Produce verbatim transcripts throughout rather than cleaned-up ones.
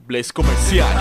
Blaze comercial.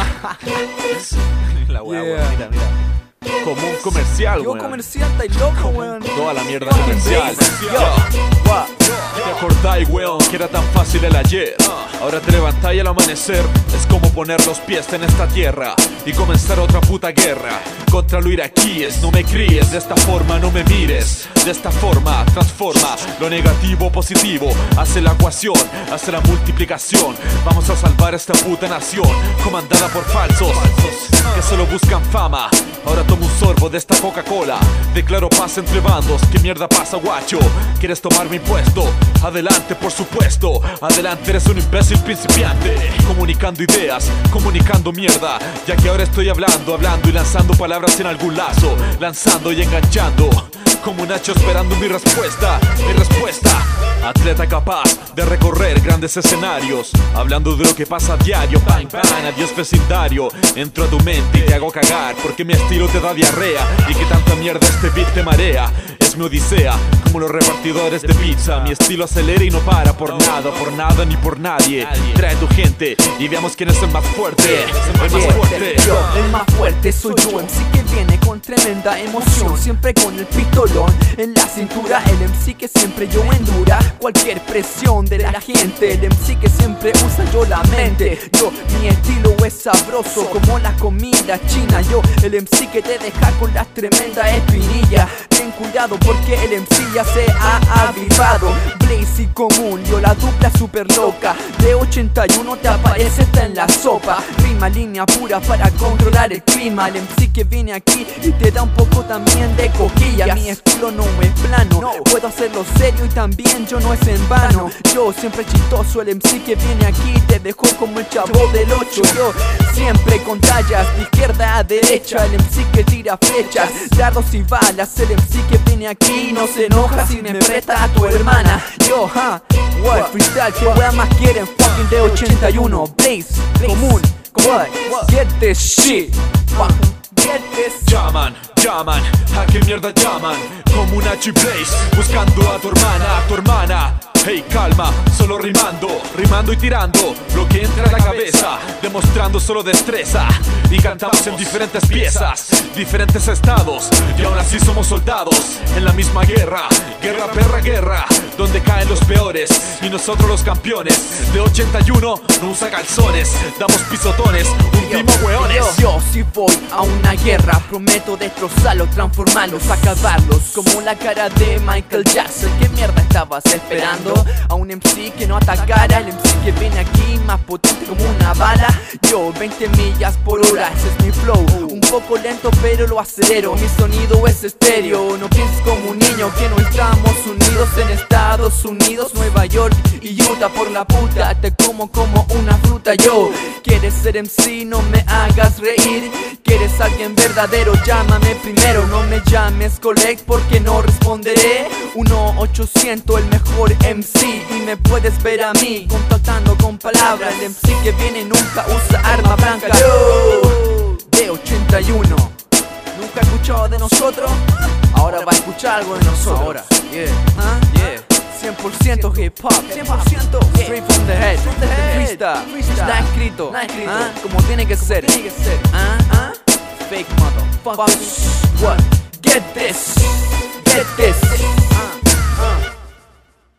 La wea, Yeah. weón, mira, mira. Como un comercial, Yo weón. comercial, está loco, weón. Toda la mierda Fucking comercial. Blaze. Yo. Yo. Wa. ¿Te acordáis, weón, que era tan fácil el ayer? Ahora te levantáis al amanecer. Es como poner los pies en esta tierra y comenzar otra puta guerra contra los iraquíes. No me críes, de esta forma no me mires. De esta forma transforma lo negativo positivo. Hace la ecuación, hace la multiplicación. Vamos a salvar esta puta nación comandada por falsos que solo buscan fama. Ahora tomo un sorbo de esta Coca-Cola. Declaro paz entre bandos. ¿Qué mierda pasa, guacho? ¿Quieres tomar mi puesto? Adelante, por supuesto. Adelante, eres un imbécil principiante. Comunicando ideas, comunicando mierda. Ya que ahora estoy hablando, hablando y lanzando palabras en algún lazo. Lanzando y enganchando. Como un hacho esperando mi respuesta. Mi respuesta. Atleta capaz de recorrer grandes escenarios. Hablando de lo que pasa a diario. Bang, bang, adiós vecindario. Entro a tu mente y te hago cagar. Porque mi estilo te da diarrea. Y que tanta mierda este beat te marea. Es mi odisea, como los repartidores de pizza. Mi estilo acelera y no para por nada, por nada ni por nadie. Trae tu gente y veamos quién es el más fuerte. El más fuerte. Yo, el más fuerte soy yo, M C que viene con tremenda emoción. Siempre con el pistolón en la cintura. El M C que siempre yo endura cualquier presión de la gente. El M C que siempre usa yo la mente. Yo, mi estilo es sabroso como la comida china. Yo, el M C que te deja con las tremendas espinillas. Ten cuidado porque el M C ya se ha avivado. Blaze y Común, yo la dupla super loca. De ochenta y uno te aparece hasta en la sopa. Rima, línea pura para controlar el clima. El M C que viene aquí y te da un poco también de coquilla. Mi estilo no es plano, puedo hacerlo serio y también yo no es en vano. Yo siempre chistoso, el M C que viene aquí te dejó como el chavo del ocho. Yo siempre con tallas de izquierda a derecha. El M C que tira flechas, dardos y balas. El M C que viene aquí no se enoja si me presta a tu hermana. Yo, ha, what, freestyle, que wea más quieren, fucking de ochenta y uno. Blaze, Común, what, get this shit, get this. Llaman, llaman, ¿a qué mierda llaman? Como un H y Blaze, buscando a tu hermana, a tu hermana. Hey, calma, solo rimando, rimando y tirando lo que entra a la cabeza, demostrando solo destreza. Y cantamos en diferentes piezas, diferentes estados, y aún así somos soldados en la misma guerra. Guerra, perra, guerra, donde caen los peores y nosotros los campeones. De ochenta y uno no usa calzones, damos pisotones, hundimos hueones. Yo si voy a una guerra, prometo destrozarlos, transformarlos, acabarlos. Como la cara de Michael Jackson. ¿Qué mierda estabas esperando? A un M C que no atacara. El M C que viene aquí más potente como una bala. Yo, veinte millas por hora, ese es mi flow. Un poco lento pero lo acelero. Mi sonido es estéreo. No pienses como un niño que no estamos unidos en Estados Unidos, Nueva York y Utah. Por la puta te como como una fruta. Yo, ¿quieres ser M C? No me hagas reír. ¿Quieres alguien verdadero? Llámame primero. No me llames collect porque no responderé. uno ochocientos, el mejor M C. Y me puedes ver a mí contactando con palabras. El M C que viene nunca usa arma blanca. Yo, de ochenta y uno, ¿nunca ha escuchado de nosotros? Ahora va a escuchar algo de nosotros. Ahora, yeah, ¿ah? Yeah. cien por ciento hip hop, cien por ciento straight from the head, from the head. Freestyle, freestyle. Está escrito, está escrito. ¿Ah? Como tiene que ser, tiene que ser. ¿Ah? ¿Ah? Fake motherfuckers. What? Get this, get this.